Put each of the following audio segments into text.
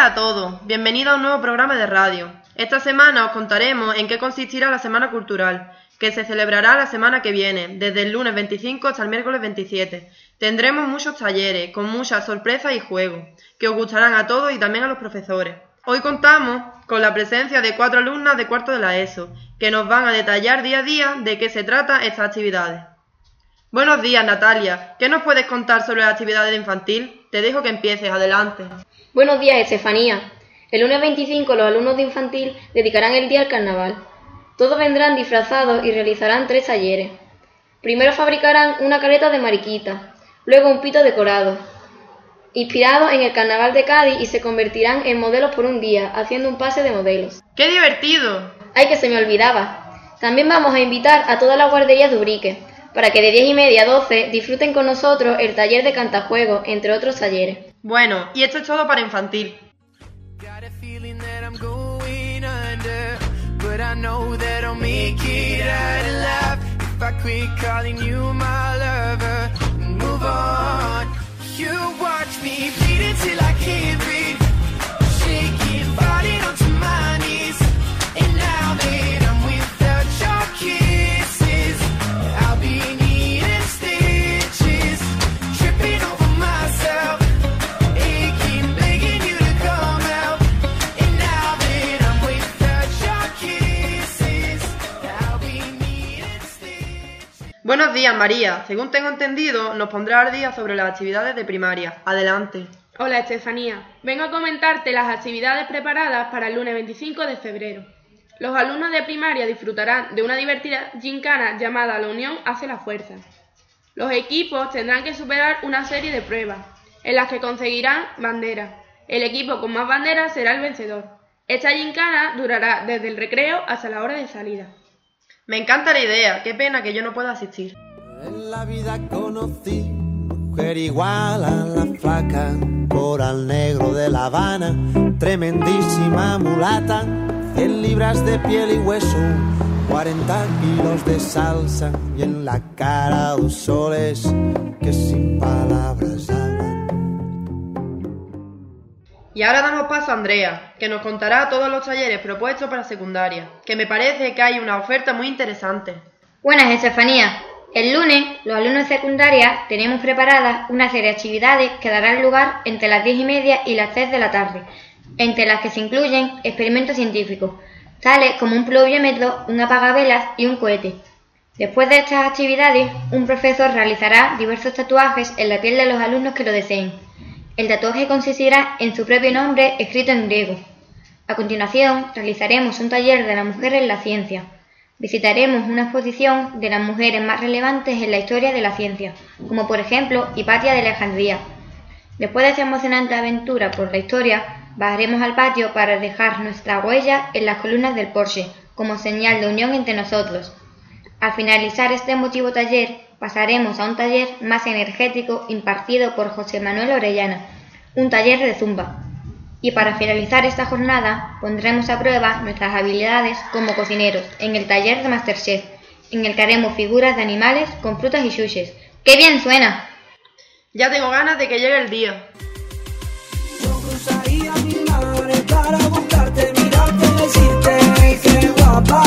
días a todos, bienvenidos a un nuevo programa de radio. Esta semana os contaremos en qué consistirá la Semana Cultural, que se celebrará la semana que viene, desde el lunes 25 hasta el miércoles 27. Tendremos muchos talleres, con muchas sorpresas y juegos, que os gustarán a todos y también a los profesores. Hoy contamos con la presencia de 4 alumnas de cuarto de la ESO, que nos van a detallar día a día de qué se trata estas actividades. Buenos días, Natalia. ¿Qué nos puedes contar sobre las actividades de infantil? Te dejo que empieces, adelante. Buenos días, Estefanía. El lunes 25 los alumnos de infantil dedicarán el día al carnaval. Todos vendrán disfrazados y realizarán 3 talleres. Primero fabricarán una careta de mariquita, luego un pito decorado, inspirados en el carnaval de Cádiz, y se convertirán en modelos por un día, haciendo un pase de modelos. ¡Qué divertido! ¡Ay, que se me olvidaba! También vamos a invitar a todas las guarderías de Ubrique, para que de 10:30 a 12 disfruten con nosotros el taller de cantajuegos, entre otros talleres. Bueno, y esto es todo para infantil. Buenos días, María. Según tengo entendido, nos pondrás al día sobre las actividades de primaria. Adelante. Hola, Estefanía. Vengo a comentarte las actividades preparadas para el lunes 25 de febrero. Los alumnos de primaria disfrutarán de una divertida gincana llamada La Unión hace la fuerza. Los equipos tendrán que superar una serie de pruebas, en las que conseguirán banderas. El equipo con más banderas será el vencedor. Esta gincana durará desde el recreo hasta la hora de salida. Me encanta la idea, qué pena que yo no pueda asistir. En la vida conocí mujer igual a la flaca, coral negro de La Habana, tremendísima mulata, 100 libras de piel y hueso, 40 kilos de salsa, y en la cara 2 soles que sin palabras hablan. Y ahora damos paso a Andrea, que nos contará todos los talleres propuestos para secundaria, que me parece que hay una oferta muy interesante. Buenas, Estefanía. El lunes, los alumnos de secundaria tenemos preparadas una serie de actividades que darán lugar entre las 10:30 y las 3 de la tarde, entre las que se incluyen experimentos científicos, tales como un pluviómetro, un apagavelas y un cohete. Después de estas actividades, un profesor realizará diversos tatuajes en la piel de los alumnos que lo deseen. El tatuaje consistirá en su propio nombre escrito en griego. A continuación, realizaremos un taller de la mujer en la ciencia. Visitaremos una exposición de las mujeres más relevantes en la historia de la ciencia, como por ejemplo Hipatia de Alejandría. Después de esta emocionante aventura por la historia, bajaremos al patio para dejar nuestra huella en las columnas del Porsche, como señal de unión entre nosotros. Al finalizar este emotivo taller, pasaremos a un taller más energético impartido por José Manuel Orellana, un taller de zumba. Y para finalizar esta jornada, pondremos a prueba nuestras habilidades como cocineros en el taller de Masterchef, en el que haremos figuras de animales con frutas y chuches. ¡Qué bien suena! Ya tengo ganas de que llegue el día. Yo cruzaría mi mares para buscarte, mirarte, decirte que guapa.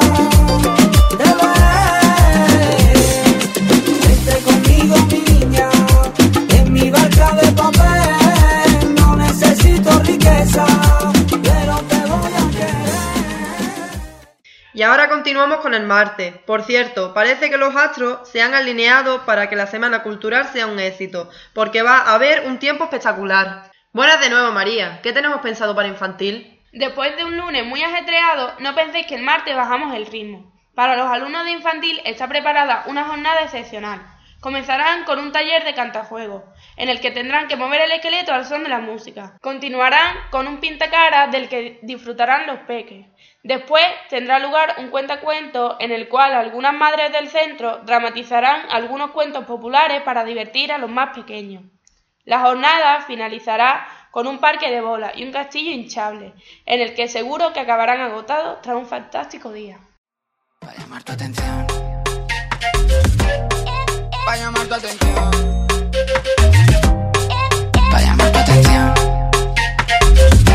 Y ahora continuamos con el martes. Por cierto, parece que los astros se han alineado para que la Semana Cultural sea un éxito, porque va a haber un tiempo espectacular. Buenas de nuevo, María. ¿Qué tenemos pensado para infantil? Después de un lunes muy ajetreado, no penséis que el martes bajamos el ritmo. Para los alumnos de infantil está preparada una jornada excepcional. Comenzarán con un taller de cantajuegos, en el que tendrán que mover el esqueleto al son de la música. Continuarán con un pintacaras del que disfrutarán los peques. Después tendrá lugar un cuentacuentos en el cual algunas madres del centro dramatizarán algunos cuentos populares para divertir a los más pequeños. La jornada finalizará con un parque de bolas y un castillo hinchable, en el que seguro que acabarán agotados tras un fantástico día. Va a llamar tu atención. Va a llamar tu atención. Va a llamar tu atención.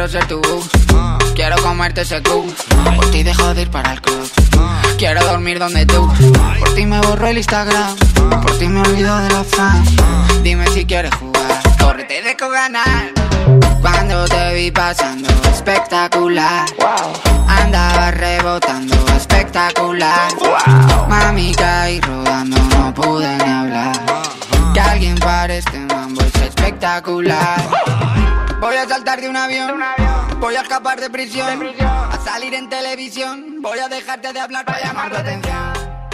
quiero ser tu boo. Quiero comerte ese club. Por ti dejo de ir para el club. Quiero dormir donde tú. Por ti me borro el Instagram. Por ti me olvido de los fans. Dime si quieres jugar. Corre, te dejo ganar. Cuando te vi pasando, espectacular. Andaba rebotando, espectacular. Mami, caí rodando, no pude ni hablar. Que alguien pare este mambo, es espectacular. Voy a saltar de un avión, voy a escapar de prisión, a salir en televisión, voy a dejarte de hablar para llamar tu atención.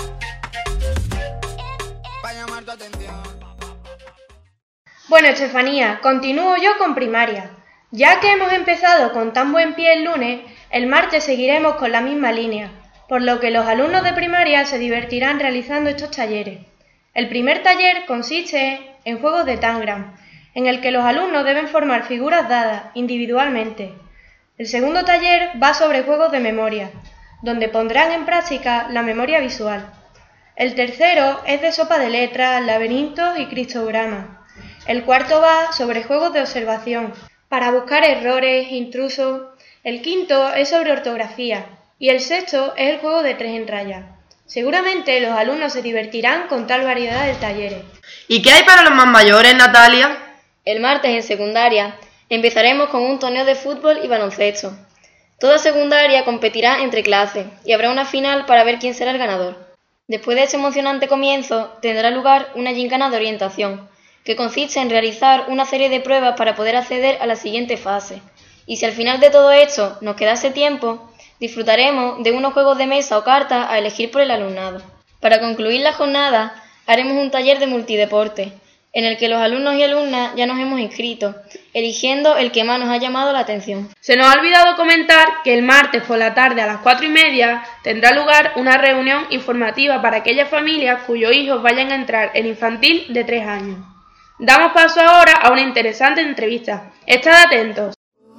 Para llamar tu atención. Bueno, Estefanía, continúo yo con primaria. Ya que hemos empezado con tan buen pie el lunes, el martes seguiremos con la misma línea, por lo que los alumnos de primaria se divertirán realizando estos talleres. El primer taller consiste en juegos de Tangram, en el que los alumnos deben formar figuras dadas individualmente. El segundo taller va sobre juegos de memoria, donde pondrán en práctica la memoria visual. El tercero es de sopa de letras, laberintos y cristogramas. El cuarto va sobre juegos de observación, para buscar errores, intrusos. El quinto es sobre ortografía y el sexto es el juego de 3 en raya. Seguramente los alumnos se divertirán con tal variedad de talleres. ¿Y qué hay para los más mayores, Natalia? El martes en secundaria empezaremos con un torneo de fútbol y baloncesto. Toda secundaria competirá entre clases y habrá una final para ver quién será el ganador. Después de este emocionante comienzo tendrá lugar una gincana de orientación, que consiste en realizar una serie de pruebas para poder acceder a la siguiente fase. Y si al final de todo esto nos quedase tiempo, disfrutaremos de unos juegos de mesa o cartas a elegir por el alumnado. Para concluir la jornada, haremos un taller de multideporte, en el que los alumnos y alumnas ya nos hemos inscrito, eligiendo el que más nos ha llamado la atención. Se nos ha olvidado comentar que el martes por la tarde a las 4:30 tendrá lugar una reunión informativa para aquellas familias cuyos hijos vayan a entrar en infantil de 3 años. Damos paso ahora a una interesante entrevista. Estad atentos.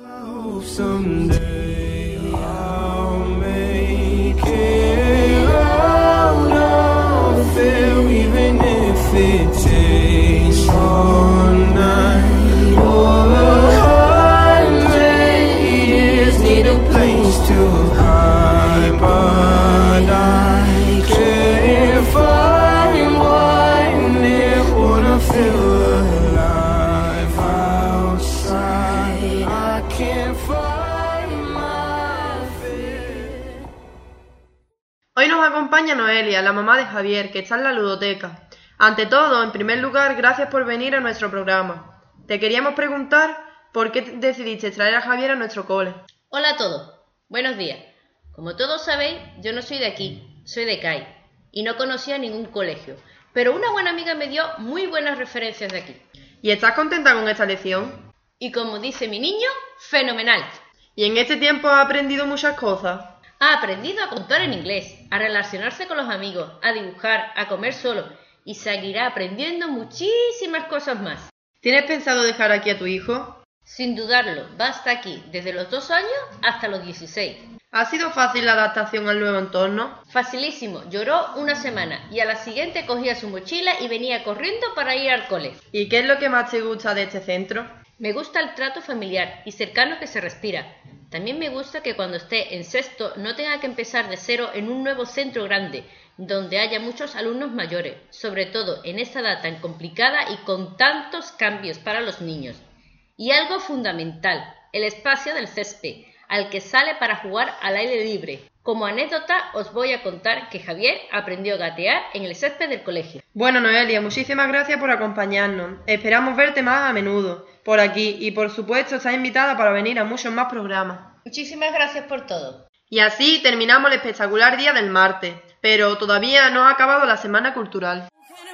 Hoy nos acompaña Noelia, la mamá de Javier, que está en la ludoteca. Ante todo, en primer lugar, gracias por venir a nuestro programa. Te queríamos preguntar por qué decidiste traer a Javier a nuestro cole. Hola a todos, buenos días. Como todos sabéis, yo no soy de aquí, soy de CAI, y no conocía ningún colegio, pero una buena amiga me dio muy buenas referencias de aquí. ¿Y estás contenta con esta lección? Y como dice mi niño, fenomenal. ¿Y en este tiempo has aprendido muchas cosas? Ha aprendido a contar en inglés, a relacionarse con los amigos, a dibujar, a comer solo, y seguirá aprendiendo muchísimas cosas más. ¿Tienes pensado dejar aquí a tu hijo? Sin dudarlo, va hasta aquí, desde los 2 años hasta los 16. ¿Ha sido fácil la adaptación al nuevo entorno? Facilísimo, lloró una semana y a la siguiente cogía su mochila y venía corriendo para ir al cole. ¿Y qué es lo que más te gusta de este centro? Me gusta el trato familiar y cercano que se respira. También me gusta que cuando esté en sexto no tenga que empezar de cero en un nuevo centro grande, donde haya muchos alumnos mayores, sobre todo en esta edad tan complicada y con tantos cambios para los niños. Y algo fundamental, el espacio del césped, al que sale para jugar al aire libre. Como anécdota os voy a contar que Javier aprendió a gatear en el césped del colegio. Bueno, Noelia, muchísimas gracias por acompañarnos. Esperamos verte más a menudo por aquí y por supuesto estás invitada para venir a muchos más programas. Muchísimas gracias por todo. Y así terminamos el espectacular día del martes, pero todavía no ha acabado la semana cultural.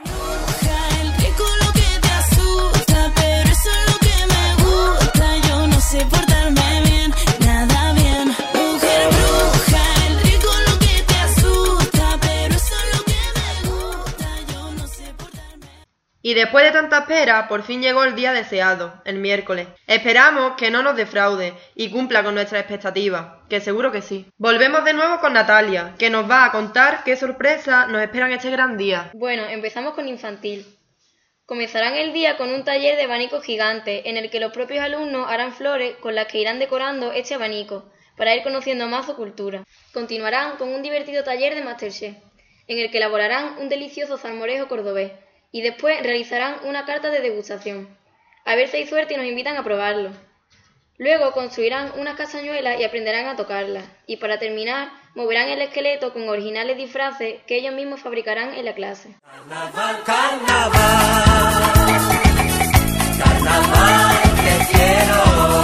Y después de tanta espera, por fin llegó el día deseado, el miércoles. Esperamos que no nos defraude y cumpla con nuestras expectativas, que seguro que sí. Volvemos de nuevo con Natalia, que nos va a contar qué sorpresa nos esperan este gran día. Bueno, empezamos con infantil. Comenzarán el día con un taller de abanico gigante, en el que los propios alumnos harán flores con las que irán decorando este abanico, para ir conociendo más su cultura. Continuarán con un divertido taller de Masterchef, en el que elaborarán un delicioso salmorejo cordobés, y después realizarán una carta de degustación. A ver si hay suerte y nos invitan a probarlo. Luego construirán unas castañuelas y aprenderán a tocarlas, y para terminar, moverán el esqueleto con originales disfraces que ellos mismos fabricarán en la clase. Carnaval, carnaval, carnaval te quiero.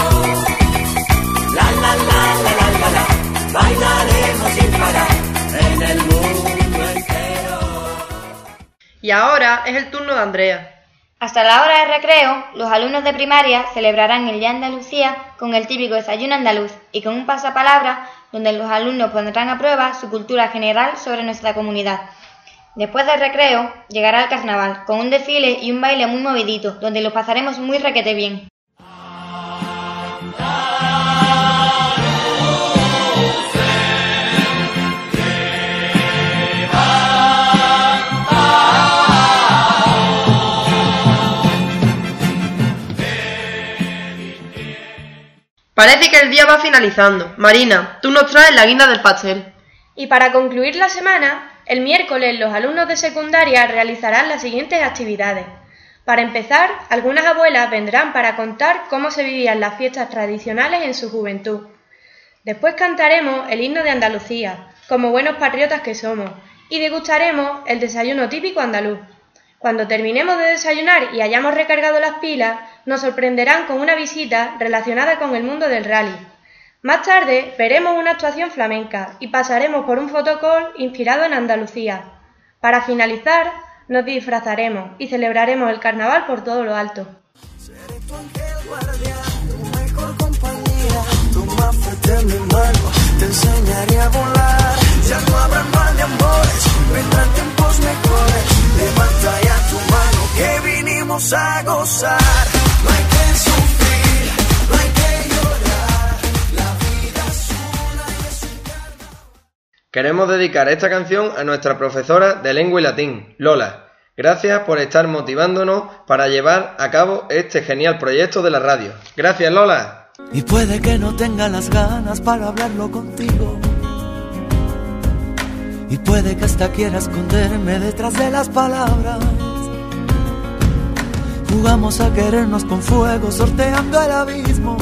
La la la la la la la, bailaremos sin parar en el mundo entero. Y ahora es el turno de Andrea. Hasta la hora de recreo, los alumnos de primaria celebrarán el Día de Andalucía con el típico desayuno andaluz y con un pasapalabra donde los alumnos pondrán a prueba su cultura general sobre nuestra comunidad. Después del recreo, llegará el carnaval, con un desfile y un baile muy movidito, donde lo pasaremos muy requete bien. Parece que el día va finalizando. Marina, tú nos traes la guinda del pastel. Y para concluir la semana, el miércoles los alumnos de secundaria realizarán las siguientes actividades. Para empezar, algunas abuelas vendrán para contar cómo se vivían las fiestas tradicionales en su juventud. Después cantaremos el himno de Andalucía, como buenos patriotas que somos, y degustaremos el desayuno típico andaluz. Cuando terminemos de desayunar y hayamos recargado las pilas, nos sorprenderán con una visita relacionada con el mundo del rally. Más tarde veremos una actuación flamenca y pasaremos por un fotocall inspirado en Andalucía. Para finalizar, nos disfrazaremos y celebraremos el carnaval por todo lo alto. Seré tu ángel guardián, tu mejor compañía, tu más fuerte en mi mano, te enseñaré a volar. Ya no habrá mal de amores, vendrán tiempos mejores. Levanta ya tu mano que vinimos a gozar. No hay que sufrir, no hay que llorar. La vida es una y es un carnaval. Queremos dedicar esta canción a nuestra profesora de lengua y latín, Lola. Gracias por estar motivándonos para llevar a cabo este genial proyecto de la radio. Gracias, Lola. Y puede que no tenga las ganas para hablarlo contigo. Y puede que hasta quiera esconderme detrás de las palabras. Jugamos a querernos con fuego, sorteando el abismo.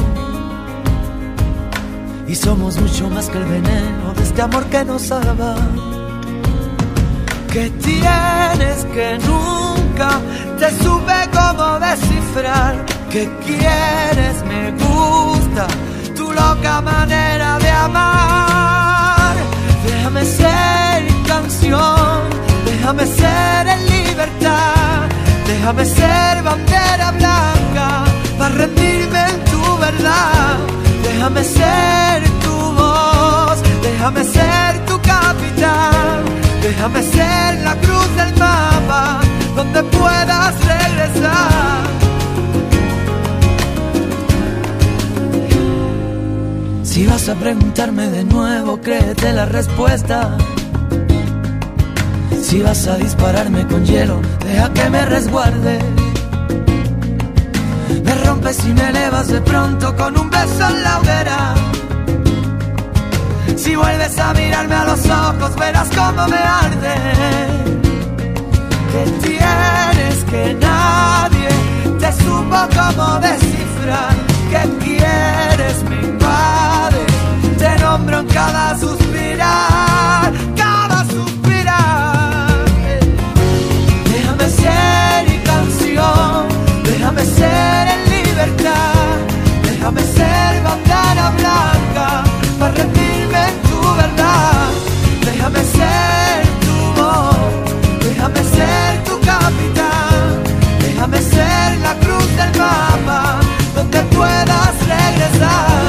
Y somos mucho más que el veneno de este amor que nos salva. ¿Qué tienes que nunca te supe cómo descifrar? ¿Qué quieres? Me gusta tu loca manera de amar. Déjame ser canción, déjame ser en libertad, déjame ser bandera blanca para rendirme en tu verdad. Déjame ser tu voz, déjame ser tu capitán, déjame ser la cruz del mapa donde puedas regresar. Si vas a preguntarme de nuevo, créete la respuesta. Si vas a dispararme con hielo, deja que me resguarde. Me rompes y me elevas de pronto con un beso en la hoguera. Si vuelves a mirarme a los ojos, verás cómo me arde. ¿Qué tienes que nadie te supo cómo descifrar? ¿Qué quieres? Me invade, te nombro en cada suspirar, cada suspirar. Déjame ser canción, déjame ser en libertad, déjame ser bandera blanca para rendirme en tu verdad. Déjame ser tu voz, déjame ser tu capitán, déjame ser la cruz del mapa donde puedas regresar.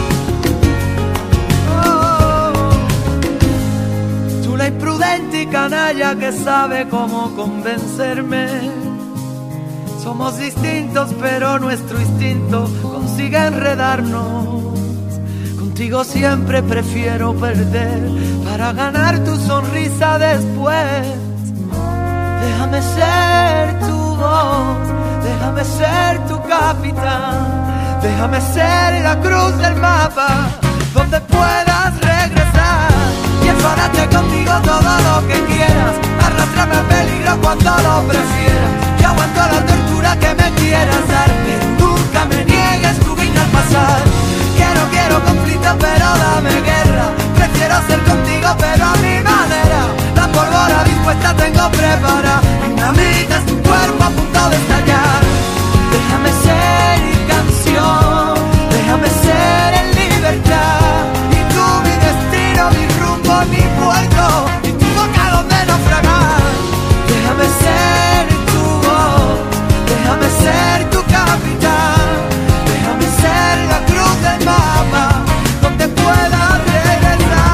Oh, tú la imprudente y canalla que sabe cómo convencerme. Somos distintos pero nuestro instinto consigue enredarnos. Contigo siempre prefiero perder para ganar tu sonrisa después. Déjame ser tu voz, déjame ser tu capitán, déjame ser la cruz del mapa, donde puedas regresar y enfadarte conmigo todo lo que quieras, arrastrarme al peligro cuando lo prefieras. Yo aguanto la tortura que me quieras dar, pero nunca me niegues tu vida al pasar. Quiero conflicto, pero dame guerra. Prefiero ser contigo, pero a mi manera. La pólvora dispuesta tengo preparada. Dinamita es tu cuerpo a punto de estallar. Déjame ser canción, déjame ser en libertad. Y tú mi destino, mi rumbo, mi puerto, y tu boca donde naufragar. Déjame ser tu voz, déjame ser tu capitán, déjame ser la cruz del mapa, donde puedas regresar.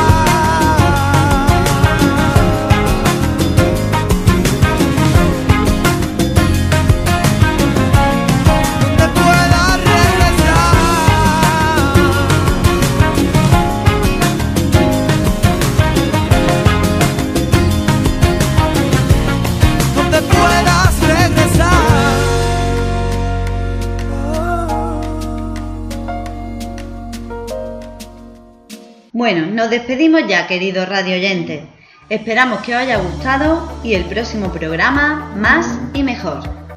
Donde puedas regresar. Donde puedas regresar. Bueno, nos despedimos ya, queridos radio oyentes. Esperamos que os haya gustado y el próximo programa más y mejor.